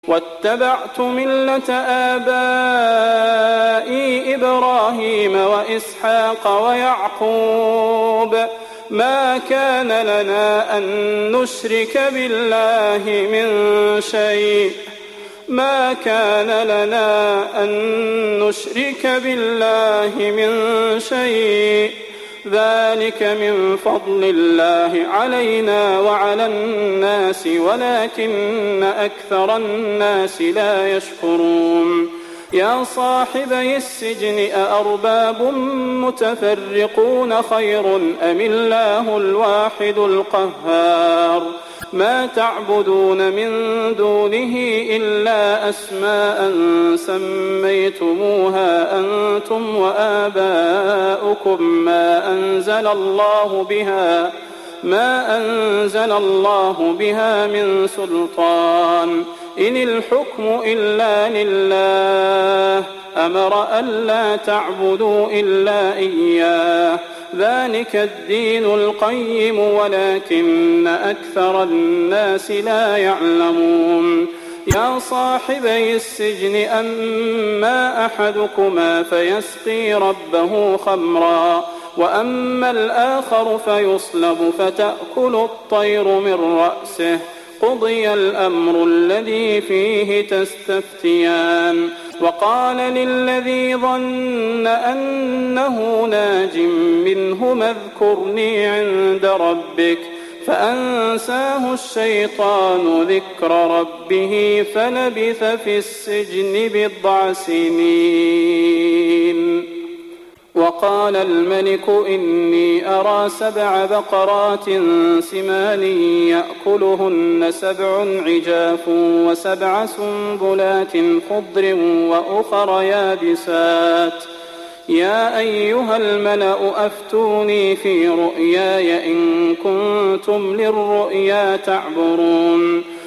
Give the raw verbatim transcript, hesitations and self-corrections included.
واتبعت ملة آبائي إبراهيم وإسحاق ويعقوب ما كان لنا أن نشرك بالله من شيء ما كان لنا أن نشرك بالله من شيء ذلك من فضل الله علينا وعلى الناس ولكن أكثر الناس لا يشكرون يا صاحبي السجن أأرباب متفرقون خير أم الله الواحد القهار ما تعبدون من دونه إلا أسماء سميتموها أنتم وآباؤكم ما أنزل الله بها ما أنزل الله بها من سلطان إن الحكم إلا لله أمر ألا تعبدوا إلا إياه ذلك الدين القيم ولكن أكثر الناس لا يعلمون يا صاحبي السجن أما أحدكما فيسقي ربه خمرا وأما الآخر فيصلب فتأكل الطير من رأسه قضي الأمر الذي فيه تستفتيان وقال للذي ظن أنه ناج منهما اذكرني عند ربك فأنساه الشيطان ذكر ربه فلبث في السجن بضع سنين وقال الملك إني أرى سبع بقرات سمان يأكلهن سبع عجاف وسبع سنبلات خضر وأخر يابسات يا أيها الملأ أفتوني في رؤياي إن كنتم للرؤيا تعبرون